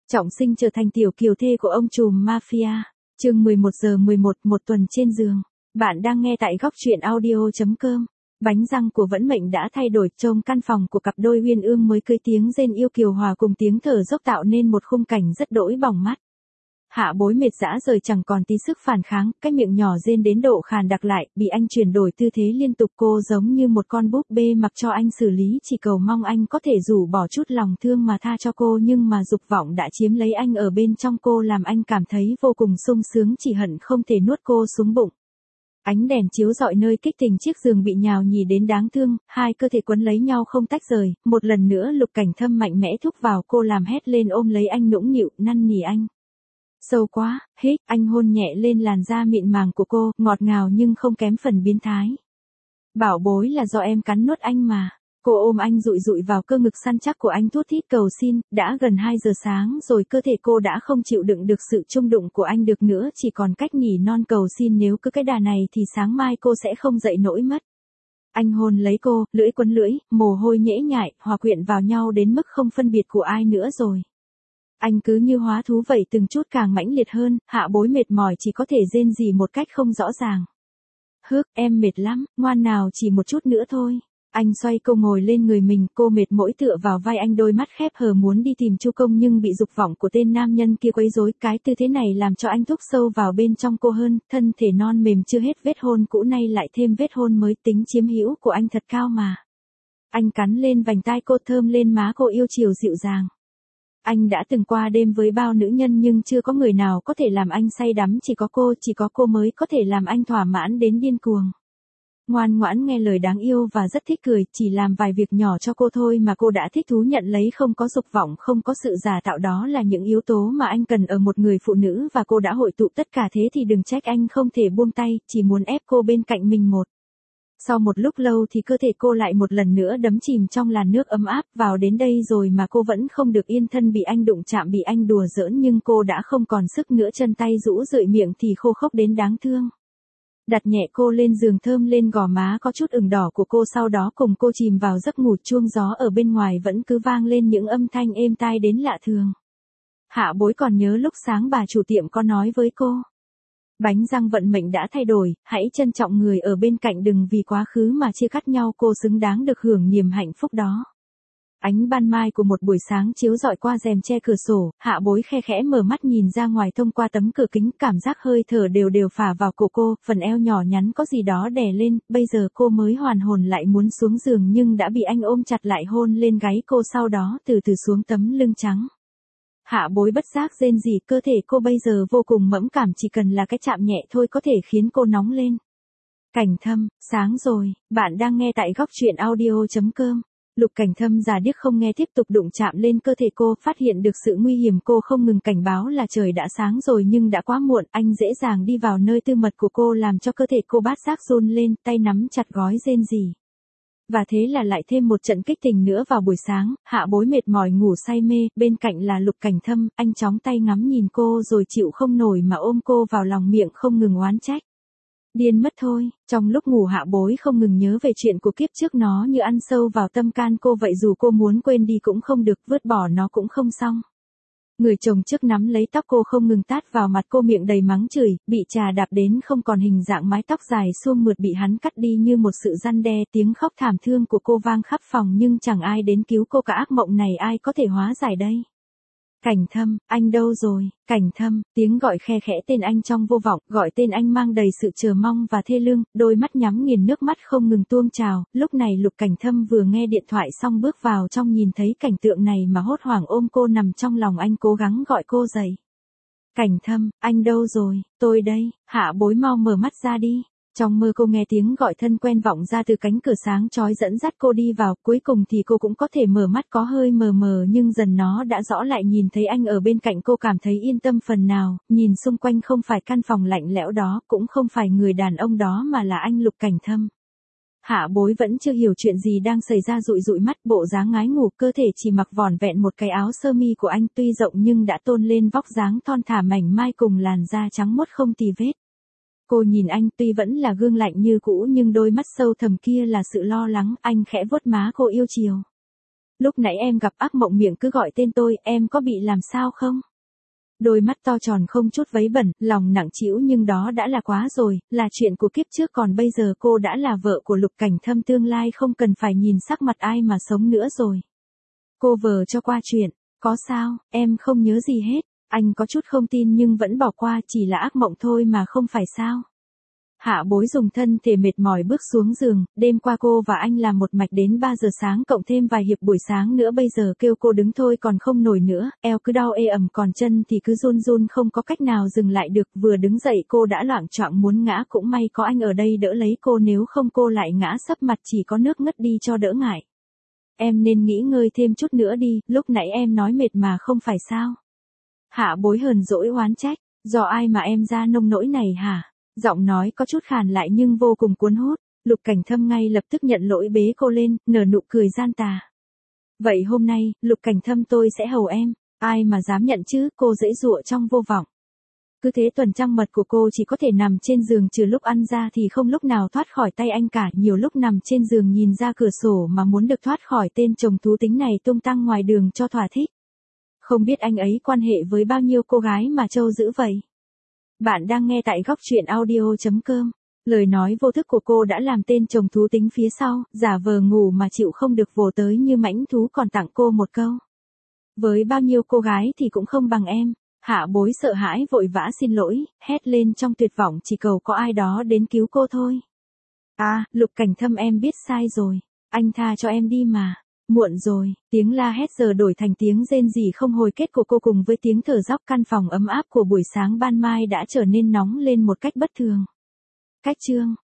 Trọng Sinh trở thành tiểu kiều thê của ông trùm mafia. Chương 11:11, một tuần trên giường. Bạn đang nghe tại góc truyện audio.com. Bánh răng của Vẫn Mệnh đã thay đổi, trông căn phòng của cặp đôi uyên ương mới cưới tiếng rên yêu kiều hòa cùng tiếng thở dốc tạo nên một khung cảnh rất đỗi bỏng mắt. Hạ Bối mệt dã rời chẳng còn tí sức phản kháng, cái miệng nhỏ rên đến độ khàn đặc lại, bị anh chuyển đổi tư thế liên tục, cô giống như một con búp bê mặc cho anh xử lý, chỉ cầu mong anh có thể rủ bỏ chút lòng thương mà tha cho cô, nhưng mà dục vọng đã chiếm lấy anh ở bên trong cô, làm anh cảm thấy vô cùng sung sướng, chỉ hận không thể nuốt cô xuống bụng. Ánh đèn chiếu rọi nơi kích tình chiếc giường bị nhào nhì đến đáng thương, hai cơ thể quấn lấy nhau không tách rời, một lần nữa Lục Cảnh Thâm mạnh mẽ thúc vào cô làm hét lên ôm lấy anh nũng nịu, năn nỉ anh. Sâu quá, hít, anh hôn nhẹ lên làn da mịn màng của cô, ngọt ngào nhưng không kém phần biến thái. Bảo bối là do em cắn nuốt anh mà. Cô ôm anh dụi dụi vào cơ ngực săn chắc của anh thút thít cầu xin, đã gần 2 giờ sáng rồi cơ thể cô đã không chịu đựng được sự chung đụng của anh được nữa, chỉ còn cách nghỉ non cầu xin, nếu cứ cái đà này thì sáng mai cô sẽ không dậy nổi mất. Anh hôn lấy cô, lưỡi quấn lưỡi, mồ hôi nhễ nhại, hòa quyện vào nhau đến mức không phân biệt của ai nữa rồi. Anh cứ như hóa thú vậy, từng chút càng mãnh liệt hơn, Hạ Bối mệt mỏi chỉ có thể rên rỉ một cách không rõ ràng. Hước, em mệt lắm, ngoan nào chỉ một chút nữa thôi. Anh xoay cô ngồi lên người mình, cô mệt mỏi tựa vào vai anh, đôi mắt khép hờ muốn đi tìm Chu Công nhưng bị dục vọng của tên nam nhân kia quấy rối, cái tư thế này làm cho anh thúc sâu vào bên trong cô hơn, thân thể non mềm chưa hết vết hôn cũ nay lại thêm vết hôn mới, tính chiếm hữu của anh thật cao mà. Anh cắn lên vành tai cô, thơm lên má cô yêu chiều dịu dàng. Anh đã từng qua đêm với bao nữ nhân nhưng chưa có người nào có thể làm anh say đắm, chỉ có cô mới có thể làm anh thỏa mãn đến điên cuồng. Ngoan ngoãn nghe lời đáng yêu và rất thích cười, chỉ làm vài việc nhỏ cho cô thôi mà cô đã thích thú nhận lấy, không có dục vọng, không có sự giả tạo, đó là những yếu tố mà anh cần ở một người phụ nữ và cô đã hội tụ tất cả, thế thì đừng trách anh không thể buông tay, chỉ muốn ép cô bên cạnh mình một. Sau một lúc lâu thì cơ thể cô lại một lần nữa đắm chìm trong làn nước ấm áp, vào đến đây rồi mà cô vẫn không được yên, thân bị anh đụng chạm, bị anh đùa giỡn nhưng cô đã không còn sức nữa, chân tay rũ rượi, miệng thì khô khốc đến đáng thương. Đặt nhẹ cô lên giường, thơm lên gò má có chút ửng đỏ của cô, sau đó cùng cô chìm vào giấc ngủ. Chuông gió ở bên ngoài vẫn cứ vang lên những âm thanh êm tai đến lạ thường. Hạ Bối còn nhớ lúc sáng bà chủ tiệm có nói với cô. Bánh răng vận mệnh đã thay đổi, hãy trân trọng người ở bên cạnh, đừng vì quá khứ mà chia cắt nhau, cô xứng đáng được hưởng niềm hạnh phúc đó. Ánh ban mai của một buổi sáng chiếu rọi qua rèm che cửa sổ, Hạ Bối khe khẽ mở mắt nhìn ra ngoài thông qua tấm cửa kính, cảm giác hơi thở đều đều phả vào cổ cô, phần eo nhỏ nhắn có gì đó đè lên, bây giờ cô mới hoàn hồn lại muốn xuống giường nhưng đã bị anh ôm chặt lại, hôn lên gáy cô, sau đó từ từ xuống tấm lưng trắng. Hạ Bối bất giác rên rỉ, cơ thể cô bây giờ vô cùng mẫn cảm, chỉ cần là cái chạm nhẹ thôi có thể khiến cô nóng lên. Cảnh Thâm, sáng rồi, bạn đang nghe tại góc truyện audio.com. Lục Cảnh Thâm già điếc không nghe, tiếp tục đụng chạm lên cơ thể cô, phát hiện được sự nguy hiểm, cô không ngừng cảnh báo là trời đã sáng rồi nhưng đã quá muộn, anh dễ dàng đi vào nơi tư mật của cô làm cho cơ thể cô bát giác run lên, tay nắm chặt gói rên rỉ. Và thế là lại thêm một trận kích tình nữa vào buổi sáng, Hạ Bối mệt mỏi ngủ say mê, bên cạnh là Lục Cảnh Thâm, anh chóng tay ngắm nhìn cô rồi chịu không nổi mà ôm cô vào lòng, miệng không ngừng oán trách. Điên mất thôi, trong lúc ngủ Hạ Bối không ngừng nhớ về chuyện của kiếp trước, nó như ăn sâu vào tâm can cô vậy, dù cô muốn quên đi cũng không được, vứt bỏ nó cũng không xong. Người chồng trước nắm lấy tóc cô không ngừng tát vào mặt cô, miệng đầy mắng chửi, bị trà đạp đến không còn hình dạng, mái tóc dài xuông mượt bị hắn cắt đi như một sự răn đe, tiếng khóc thảm thương của cô vang khắp phòng nhưng chẳng ai đến cứu cô cả, ác mộng này ai có thể hóa giải đây. Cảnh Thâm, anh đâu rồi? Cảnh Thâm, tiếng gọi khe khẽ tên anh trong vô vọng, gọi tên anh mang đầy sự chờ mong và thê lương, đôi mắt nhắm nghiền, nước mắt không ngừng tuôn trào. Lúc này Lục Cảnh Thâm vừa nghe điện thoại xong bước vào trong, nhìn thấy cảnh tượng này mà hốt hoảng ôm cô nằm trong lòng anh, cố gắng gọi cô dậy. Cảnh Thâm, anh đâu rồi? Tôi đây. Hạ Bối mau mở mắt ra đi. Trong mơ cô nghe tiếng gọi thân quen vọng ra từ cánh cửa sáng chói dẫn dắt cô đi vào, cuối cùng thì cô cũng có thể mở mắt, có hơi mờ mờ nhưng dần nó đã rõ lại, nhìn thấy anh ở bên cạnh cô cảm thấy yên tâm phần nào, nhìn xung quanh không phải căn phòng lạnh lẽo đó, cũng không phải người đàn ông đó mà là anh Lục Cảnh Thâm. Hạ Bối vẫn chưa hiểu chuyện gì đang xảy ra, dụi dụi mắt, bộ dáng ngái ngủ, cơ thể chỉ mặc vỏn vẹn một cái áo sơ mi của anh, tuy rộng nhưng đã tôn lên vóc dáng thon thả mảnh mai cùng làn da trắng muốt không tì vết. Cô nhìn anh, tuy vẫn là gương lạnh như cũ nhưng đôi mắt sâu thẳm kia là sự lo lắng, anh khẽ vuốt má cô yêu chiều. Lúc nãy em gặp ác mộng miệng cứ gọi tên tôi, em có bị làm sao không? Đôi mắt to tròn không chút vấy bẩn, lòng nặng trĩu nhưng đó đã là quá rồi, là chuyện của kiếp trước còn bây giờ cô đã là vợ của Lục Cảnh Thâm tương lai không cần phải nhìn sắc mặt ai mà sống nữa rồi. Cô vờ cho qua chuyện, có sao, em không nhớ gì hết, anh có chút không tin nhưng vẫn bỏ qua chỉ là ác mộng thôi mà không phải sao. Hạ Bối dùng thân thể mệt mỏi bước xuống giường, đêm qua cô và anh làm một mạch đến 3 giờ sáng cộng thêm vài hiệp buổi sáng nữa bây giờ kêu cô đứng thôi còn không nổi nữa, eo cứ đau ê ẩm còn chân thì cứ run run không có cách nào dừng lại được, vừa đứng dậy cô đã loạng choạng muốn ngã cũng may có anh ở đây đỡ lấy cô nếu không cô lại ngã sấp mặt chỉ có nước ngất đi cho đỡ ngại. Em nên nghỉ ngơi thêm chút nữa đi, lúc nãy em nói mệt mà không phải sao. Hạ Bối hờn dỗi oán trách, do ai mà em ra nông nỗi này hả? Giọng nói có chút khàn lại nhưng vô cùng cuốn hút, Lục Cảnh Thâm ngay lập tức nhận lỗi bế cô lên, nở nụ cười gian tà. Vậy hôm nay, Lục Cảnh Thâm tôi sẽ hầu em, ai mà dám nhận chứ, cô giãy giụa trong vô vọng. Cứ thế tuần trăng mật của cô chỉ có thể nằm trên giường trừ lúc ăn ra thì không lúc nào thoát khỏi tay anh cả, nhiều lúc nằm trên giường nhìn ra cửa sổ mà muốn được thoát khỏi tên chồng thú tính này tung tăng ngoài đường cho thỏa thích. Không biết anh ấy quan hệ với bao nhiêu cô gái mà trâu dữ vậy. Bạn đang nghe tại góc truyện audio.com. Lời nói vô thức của cô đã làm tên chồng thú tính phía sau, giả vờ ngủ mà chịu không được vồ tới như mãnh thú còn tặng cô một câu. Với bao nhiêu cô gái thì cũng không bằng em. Hạ Bối sợ hãi vội vã xin lỗi, hét lên trong tuyệt vọng chỉ cầu có ai đó đến cứu cô thôi. À, Lục Cảnh Thâm em biết sai rồi. Anh tha cho em đi mà. Muộn rồi, tiếng la hét giờ đổi thành tiếng rên rỉ không hồi kết của cô cùng với tiếng thở dốc căn phòng ấm áp của buổi sáng ban mai đã trở nên nóng lên một cách bất thường. Cách chương